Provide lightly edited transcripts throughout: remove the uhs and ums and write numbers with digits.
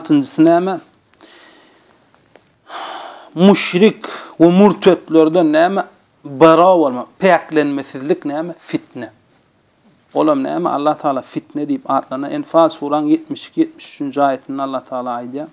6-njysy näme? Müşrik we murtetlerden näme? Bara bolma, peklenmesizlik näme? Fitne. Olam näme? Allah Taala fitne diýip atlanan Enfal suraň 72-73-nji aýetinde Allah Taala aýdýar.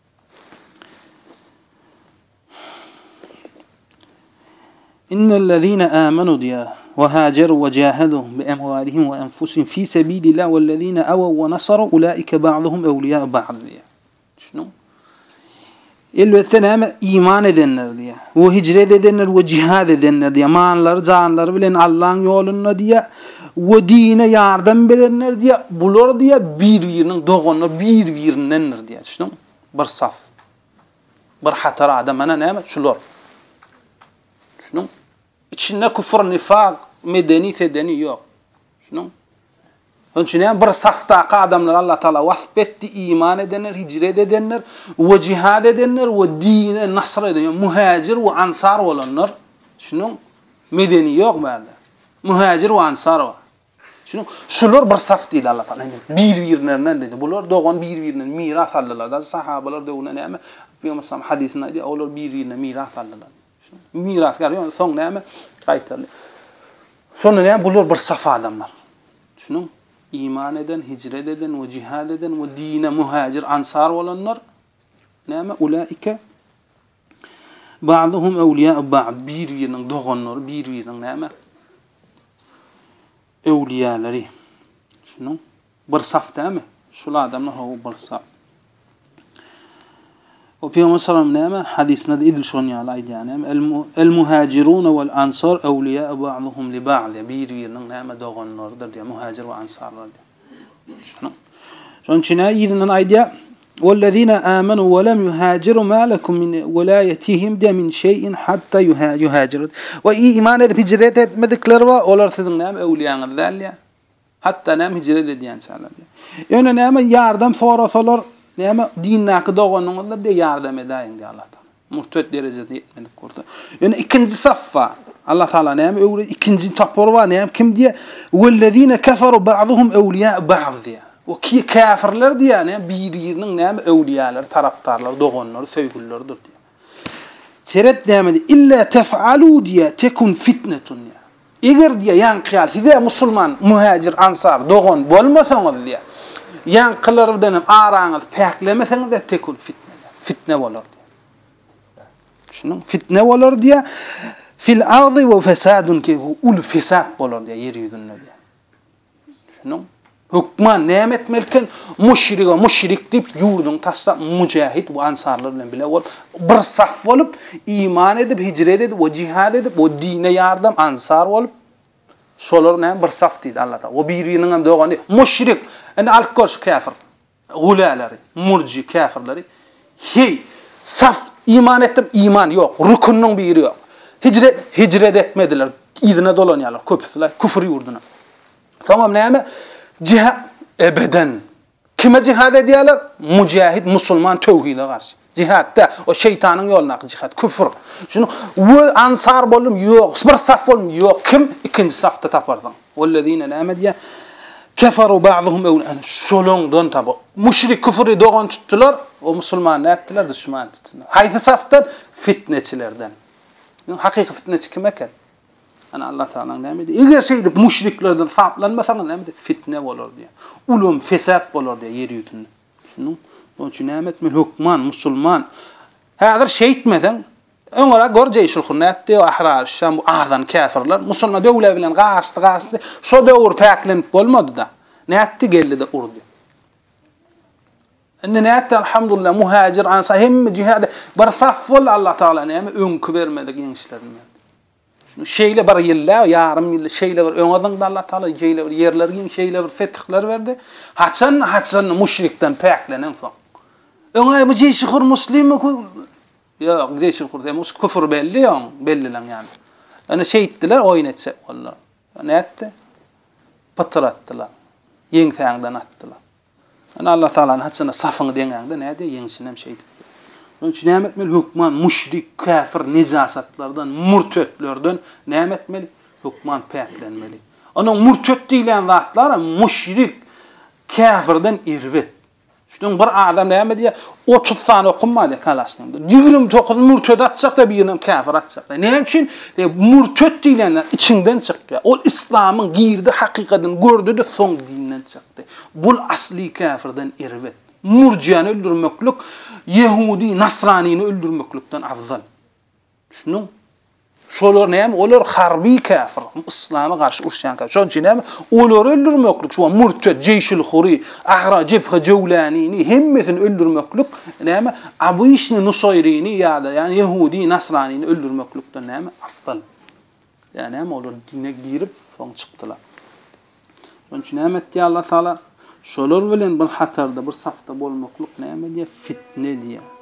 İnnellezîne âmenû diýär ve hâcerû ve câhedû bi emwâlihim ve enfusihim fî sebîlillâh vellezîne awew ve nasarû ulâike ba'duhum evliyâ'u ba'd diýär. Şunu elbette näme iman edenler diýär. We hicret edenler we jihad edenler diýär. Manlary, janlary bilen Allah'ın ýolunda diýär. We dine ýardam berenler diýär. Bular diýär bir-biriniň dogany bir-birinendir diýär. Şunu bir saf. Bir hatar adam ana näme? Şular. Şunu içinde küfür, nifak, medeni, fedeni yok. Şunu Önçüne bir safta adamlar Allah Taala vasf etti, iman edenler, hicret edenler, ve cihad edenler, ve dine nasr edenler, muhacir ve ansar olanlar. Şunu medeni yok berde. Muhacir ve ansar var. Şunu şular bir saf değil Allah Taala. Bir-birlerinden dedi. Bular doğan bir-birinden miras aldılar. Da sahabeler de ona näme? Peygamber hadisinde dedi, onlar bir-birine miras aldılar. Miras garıyor, son näme? Qaytarlı. Sonra näme? Bular bir saf adamlar. Şunu iman eden, hicret eden ve cihad eden ve dine muhacir ansar olanlar näme? Ulaike ba'duhum evliyâ'u ba'd. Bir-biriniň doganlar, bir-biriniň näme? Evliyaları. Şunu bir saf näme? Şul adamlar o bir saf. O Peygamber sallallahu aleyhi ve sellem hadisinde idil şonýaly aýdýar. El muhacirun vel ansar evliyâ'u ba'duhum li ba'd. Bir-biriniň näme doganlardyr diýär, muhacir we ansarlar diýär. Şunu. Şoň üçin ýygynyň aýdýar: "Vellezîne âmenû ve lem yuhâciru mâ lekum min welayetihim de min şey'in hatta yuhâciru." Ve iman edip hicret etmedikleri var, olar siziň näme ewliýaňyz däl. Hatta näme hicret edýän çağlar diýär. Ýöne näme ýardam sorasalar, näme dinnaky doganyňyzlar de ýardam edäýin diýär Allah Taala. Murtet derejede yetmedik kurda. Ýöne ikinji saffa Allah Taala näme öwre ikinji tapor var näme kim diýär? "Vellezîne keferu ba'duhum ewliyâ'u ba'd" diýär. O ki kafirler diýär näme bir-biriniň näme ewliýalar, taraptarlar, doganlar, söýgülleridir diýär. Seret näme illa tef'alû diýär tekun fitnetun diýär. Eger diýär ýanqyal size musulman, muhacir, ansar, dogan bolmasaňyz diýär. Ýanqylardan araňyz päklemeseňiz de tekun fitne. Fitne bolar diýär. Şunun fitne bolar diýär. Fil ardy we fesadun ki ul fesad bolar diýär yer ýüzünde diýär. Şunun hukman nämet melken müşrik dip ýurdun tassa mujahid we ansarlar bilen bile bol bir saf bolup iman edip hicret edip we cihad edip we dine ýardam ansar bolup şolar näme bir saf diýdi Allah Taala. O bir-biriniň hem dogany müşrik, ene alkoş kafir, gulalary, murji kafirleri. Hey, saf iman etdim, iman yok, rukunyň biri yok. Hicret etmediler, idine dolanýarlar, köpüsler küfür ýurduna. Tamam näme? Cihad ebeden. Kime cihad edýärler? Mujahid, musulman tevhide garşy. Jihadda o şeytanyň ýoluna cihad, küfür. Şunu we ansar bolum ýok, bir saf bolum ýok. Kim ikinji safda tapardyň? Wellezîne näme keferu ba'duhum evliyâ'u. Şolongdan tabo. Müşrik küfri dogan tutdular, o musulman nätdiler, düşman tutdular. Haýsy safdan? Fitneçilerden. Hakyky fitneçi kim eken? Ana Allah Taala näme diýär? Eger şeýdip müşriklerden saplanmasaňyz näme diýär? Fitne bolar diýär. Ulum fesat bolar diýär yer ýüzünde. Şunu onun üçin näme etmeli hukman, musulman. Häzir şeýtmeden öňe gorjeýşul hunnatdy we ahrar şam azan kafirler musulman döwle bilen gaşdy. Şo döwür täklenip bolmady da. Näetdi geldi de urdy. Enne näetdi elhamdülillah muhacir ansar hem cihad bar safwal Allah Taala näme öňkü bermedi gençlerine. Şeýle bir ýylla, ýarym ýylla şeýle bir öňden Allah Taala şeýle bir ýerlerge şeýle bir fethler berdi. Haçan müşrikden päklenen soň. Öňe bu jeýşhur muslim ýok, jeýşhur demiş küfür belli ýa, bellilen ýani. Ana şeýitdiler oýun etse bollar. Näetdi? Patratdylar. Ýeňsäňden atdylar. Ana Allah Taala haçana safyny deňäňde näde ýeňsinem şeýdi. Onun için näme etmeli? Hukman, müşrik, kafir, nijasatlardan, murtetlerden näme etmeli? Hukman päklenmeli. Onun murtet diýilen zatlar müşrik, kafirden irwet. Şunun bir adam näme diýär? 30 sany okunma diýär kalaşnymda. 29 murted atsak da birinin kafir atsak da. Näme üçin? Murted diýlenler içinden çykýar. Ol İslamyň girdi hakykatyn gördü de soň dinden çykdy. Bul asli kafirden irwet. Murciýany öldürmeklik Yehudi, Nasranyny öldürmeklikden afzal. Şunun şolar näme? Olar harbi kafir. İslam'a garşy urşan kafir. Şoň üçin näme? Olary öldürmeklik, şu murted, jeýşil huri, agra, jebha, jawlanini hemmesini öldürmeklik näme? Abu işni Nusayrini ýa-da ýani Yehudi, Nasranyny öldürmeklikden näme? Afzal. Yani näme olar dine girip soň çykdylar. Şoň üçin näme etdi Allah Taala? Şolar bilen bir hatarda, bir safda bolmaklyk näme diýär? Fitne diýär.